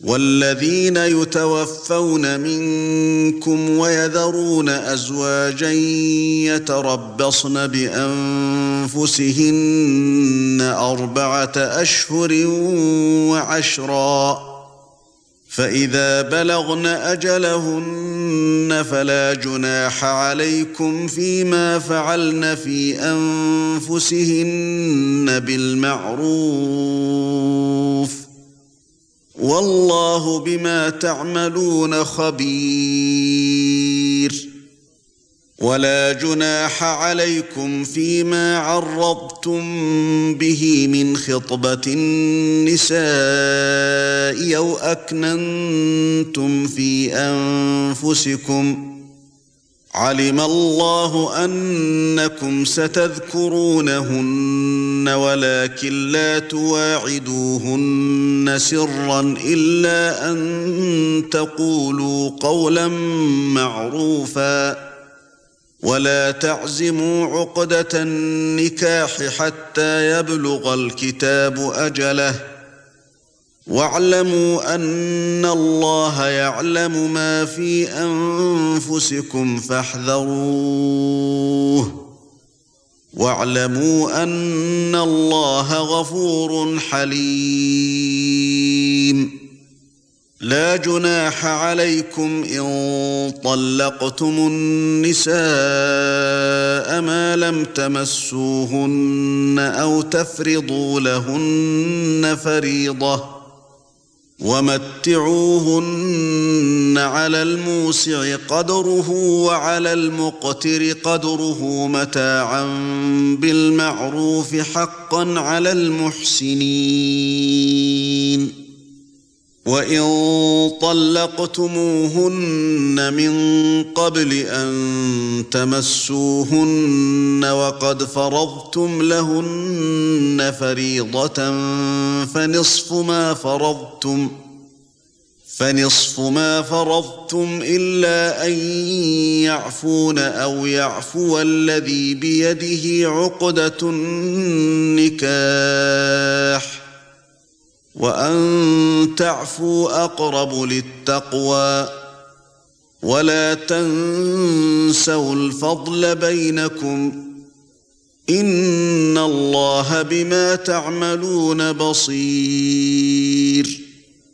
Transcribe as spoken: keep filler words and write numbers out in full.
والذين يتوفون منكم ويذرون أزواجا يتربصن بأنفسهن أربعة أشهر وعشرا فإذا بلغن أجلهن فلا جناح عليكم فيما فعلن في أنفسهن بالمعروف والله بما تعملون خبير ولا جناح عليكم فيما عرضتم به من خطبة النساء أو أكننتم في أنفسكم علم الله أنكم ستذكرونهن ولكن لا تواعدوهن سرا إلا أن تقولوا قولا معروفا ولا تعزموا عقدة النكاح حتى يبلغ الكتاب أجله واعلموا أن الله يعلم ما في أنفسكم فاحذروه واعلموا أن الله غفور حليم لا جناح عليكم إن طلقتم النساء ما لم تمسوهن أو تفرضوا لهن فريضة ومتعوهن على الموسع قدره وعلى المقتر قدره متاعا بالمعروف حقا على المحسنين وإن طلقتموهن من قبل أن تمسوهن وقد فرضتم لهن فريضة فنصف ما فرضتم فنصف ما فرضتم إلا أن يعفون أو يعفو الذي بيده عقدة النكاح وأن تعفوا أقرب للتقوى ولا تنسوا الفضل بينكم إن الله بما تعملون بصير